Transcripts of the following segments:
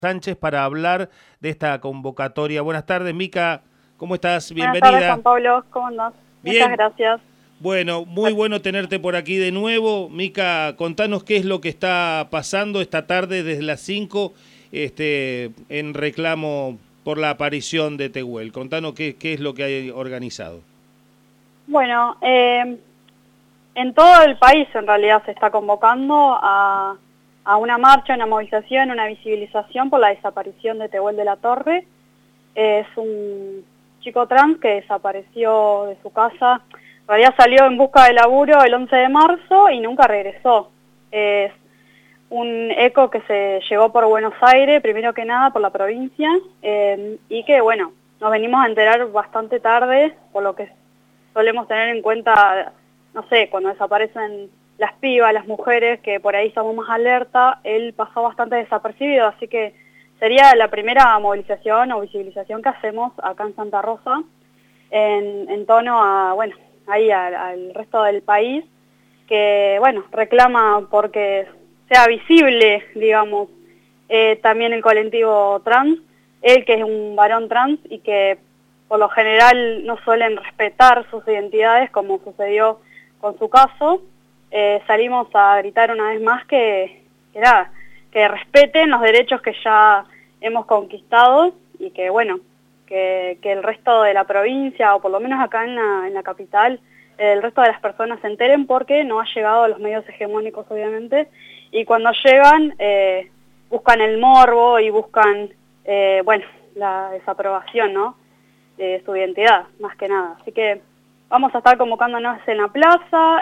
Sánchez para hablar de esta convocatoria. Buenas tardes, Mica, ¿cómo estás? Buenas tardes, Bienvenida. Juan Pablo, ¿cómo andás? Muchas Bien, gracias. bueno, muy bueno tenerte por aquí de nuevo. Mica, contanos qué es lo que está pasando esta tarde desde las 5 en reclamo por la aparición de Tehuel. Contanos qué es lo que hay organizado. Bueno, en todo el país en realidad se está convocando a una marcha, una movilización, una visibilización por la desaparición de Tehuel de la Torre. Es un chico trans que desapareció de su casa. En realidad salió en busca de laburo el 11 de marzo y nunca regresó. Es un eco que se llegó por Buenos Aires, primero que nada por la provincia, y que bueno, nos venimos a enterar bastante tarde, por lo que solemos tener en cuenta, no sé, cuando desaparecen las pibas, las mujeres, que por ahí estamos más alerta. Él pasó bastante desapercibido, así que sería la primera movilización o visibilización que hacemos acá en Santa Rosa, en tono a, bueno, ahí al resto del país, que, bueno, reclama porque sea visible, digamos, también el colectivo trans, él que es un varón trans y que por lo general no suelen respetar sus identidades, como sucedió con su caso. Salimos a gritar una vez más nada, que respeten los derechos que ya hemos conquistado y que, bueno, que el resto de la provincia, o por lo menos acá en la capital, el resto de las personas se enteren, porque no ha llegado a los medios hegemónicos, obviamente, y cuando llegan buscan el morbo y buscan, bueno, la desaprobación, ¿no?, de su identidad, más que nada. Así que vamos a estar convocándonos en la plaza,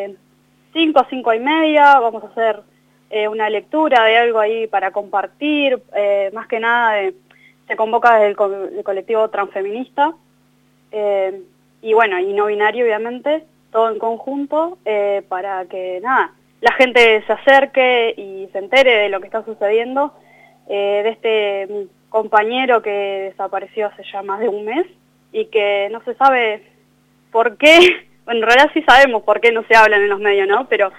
5:30, vamos a hacer una lectura de algo ahí para compartir, más que nada se convoca desde el colectivo transfeminista, y bueno, y no binario, obviamente, todo en conjunto, para que, nada, la gente se acerque y se entere de lo que está sucediendo, de este compañero que desapareció hace ya más de un mes y que no se sabe por qué. Bueno, en realidad sí sabemos por qué no se hablan en los medios, ¿no? Pero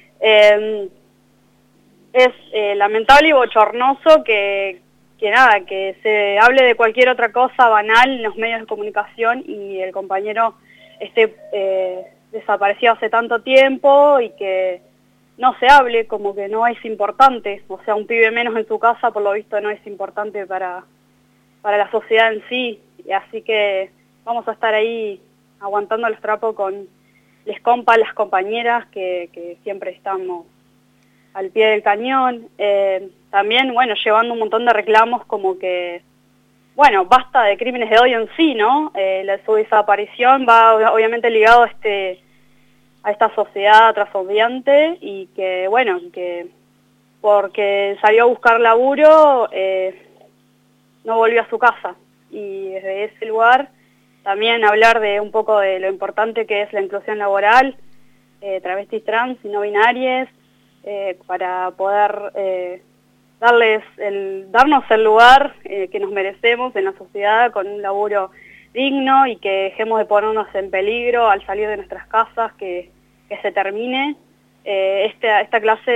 es lamentable y bochornoso que nada, que se hable de cualquier otra cosa banal en los medios de comunicación y el compañero esté desaparecido hace tanto tiempo y que no se hable, como que no es importante. O sea, un pibe menos en su casa, por lo visto, no es importante para la sociedad en sí. Y así que vamos a estar ahí aguantando los trapos con les compas, las compañeras, que siempre estamos al pie del cañón. También, bueno, llevando un montón de reclamos como que, bueno, basta de crímenes de odio en sí, ¿no? Su desaparición va obviamente ligado a esta sociedad trasodiante y que, bueno, que porque salió a buscar laburo, no volvió a su casa. Y desde ese lugar también hablar de un poco de lo importante que es la inclusión laboral, travestis, trans y no binarias, para poder darnos el lugar que nos merecemos en la sociedad, con un laburo digno, y que dejemos de ponernos en peligro al salir de nuestras casas, que se termine esta clase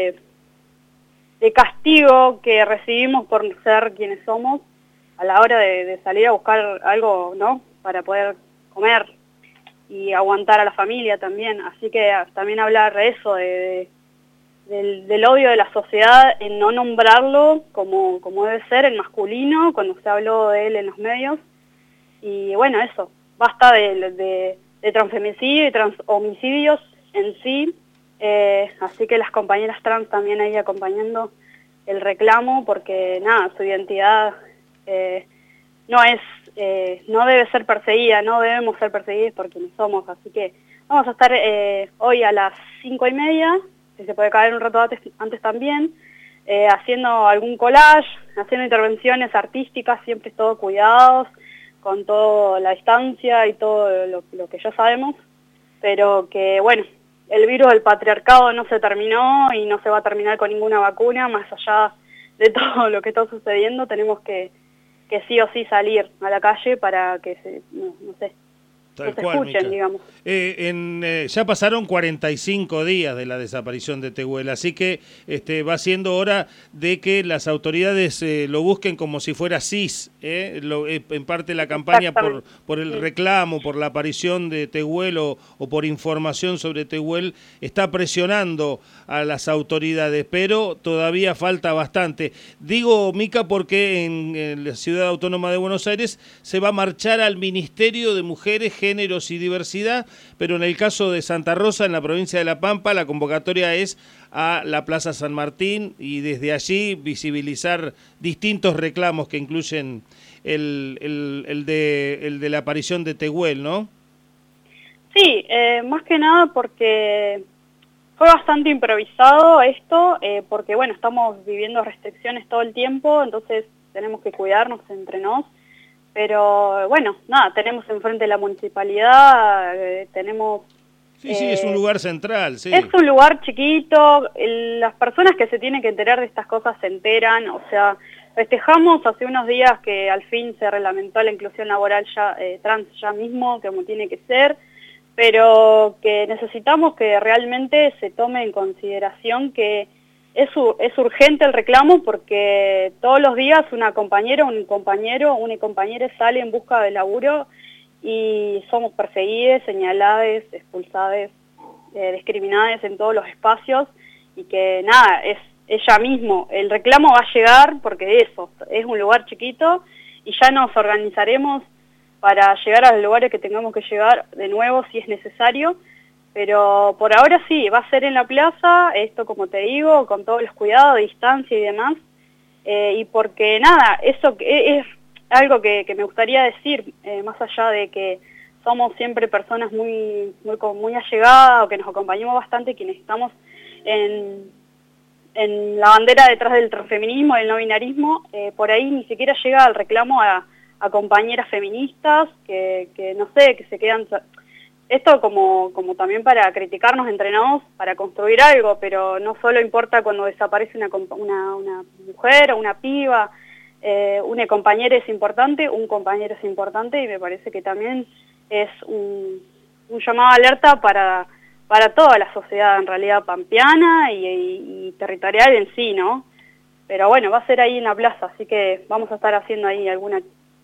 de castigo que recibimos por ser quienes somos a la hora de salir a buscar algo, ¿no?, para poder comer y aguantar a la familia también. Así que también hablar de eso, del odio de la sociedad, en no nombrarlo como debe ser, el masculino, cuando se habló de él en los medios. Y bueno, eso, basta de transfemicidio y transhomicidios en sí, así que las compañeras trans también ahí acompañando el reclamo, porque nada, su identidad no debe ser perseguida, no debemos ser perseguidos por quienes somos. Así que vamos a estar hoy a las 5:30, si se puede caer un rato antes también, haciendo algún collage, haciendo intervenciones artísticas, siempre todo cuidados, con toda la distancia y todo lo que ya sabemos, pero que, bueno, el virus del patriarcado no se terminó y no se va a terminar con ninguna vacuna. Más allá de todo lo que está sucediendo, tenemos que sí o sí salir a la calle para que no sé, Tal se cual, escuchen, Mica. digamos. Ya pasaron 45 días de la desaparición de Tehuel, así que va siendo hora de que las autoridades lo busquen como si fuera CIS. En parte la campaña por el reclamo, por la aparición de Tehuel o por información sobre Tehuel está presionando a las autoridades, pero todavía falta bastante. Digo, Mica, porque en la Ciudad Autónoma de Buenos Aires se va a marchar al Ministerio de Mujeres, Géneros y Diversidad, pero en el caso de Santa Rosa, en la provincia de La Pampa, la convocatoria es a la Plaza San Martín y desde allí visibilizar distintos reclamos que incluyen el de la aparición de Tehuel, ¿no? Sí, más que nada porque fue bastante improvisado esto, porque bueno, estamos viviendo restricciones todo el tiempo, entonces tenemos que cuidarnos entre nos. Pero bueno, nada, tenemos enfrente la municipalidad, tenemos... Sí, es un lugar central, sí. Es un lugar chiquito, las personas que se tienen que enterar de estas cosas se enteran, o sea, festejamos hace unos días que al fin se reglamentó la inclusión laboral trans ya mismo, como tiene que ser, pero que necesitamos que realmente se tome en consideración que es urgente el reclamo porque todos los días una compañera sale en busca de laburo y somos perseguidas, señaladas, expulsadas, discriminadas en todos los espacios y que nada, es ella mismo, el reclamo va a llegar porque eso, es un lugar chiquito y ya nos organizaremos para llegar a los lugares que tengamos que llegar de nuevo si es necesario. Pero por ahora sí, va a ser en la plaza, esto como te digo, con todos los cuidados de distancia y demás, y porque nada, eso es algo que me gustaría decir, más allá de que somos siempre personas muy allegadas o que nos acompañamos bastante, quienes estamos en la bandera detrás del transfeminismo, del no binarismo, por ahí ni siquiera llega el reclamo a compañeras feministas que no sé, que se quedan... Esto como también para criticarnos entre nos, para construir algo, pero no solo importa cuando desaparece una mujer o una piba, una compañera es importante, un compañero es importante y me parece que también es un llamado de alerta para toda la sociedad en realidad pampeana y territorial en sí, ¿no? Pero bueno, va a ser ahí en la plaza, así que vamos a estar haciendo ahí alguna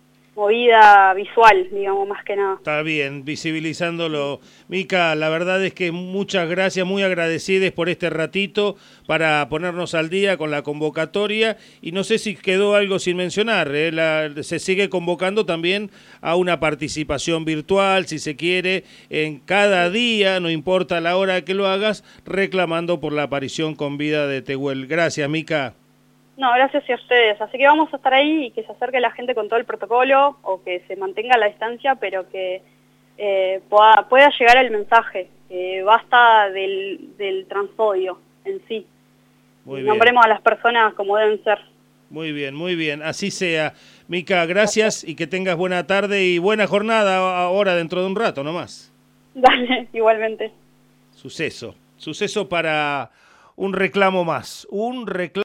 movida visual, digamos, más que nada. Está bien, visibilizándolo. Mica, la verdad es que muchas gracias, muy agradecidas por este ratito para ponernos al día con la convocatoria y no sé si quedó algo sin mencionar, se sigue convocando también a una participación virtual, si se quiere, en cada día, no importa la hora que lo hagas, reclamando por la aparición con vida de Tehuel. Gracias, Mica. No, gracias a ustedes. Así que vamos a estar ahí y que se acerque la gente con todo el protocolo o que se mantenga a la distancia, pero que pueda llegar el mensaje. Basta del transodio en sí. Muy bien. Nombremos a las personas como deben ser. Muy bien. Así sea. Mica, gracias y que tengas buena tarde y buena jornada ahora dentro de un rato nomás. Dale, igualmente. Suceso para un reclamo más. Un reclamo.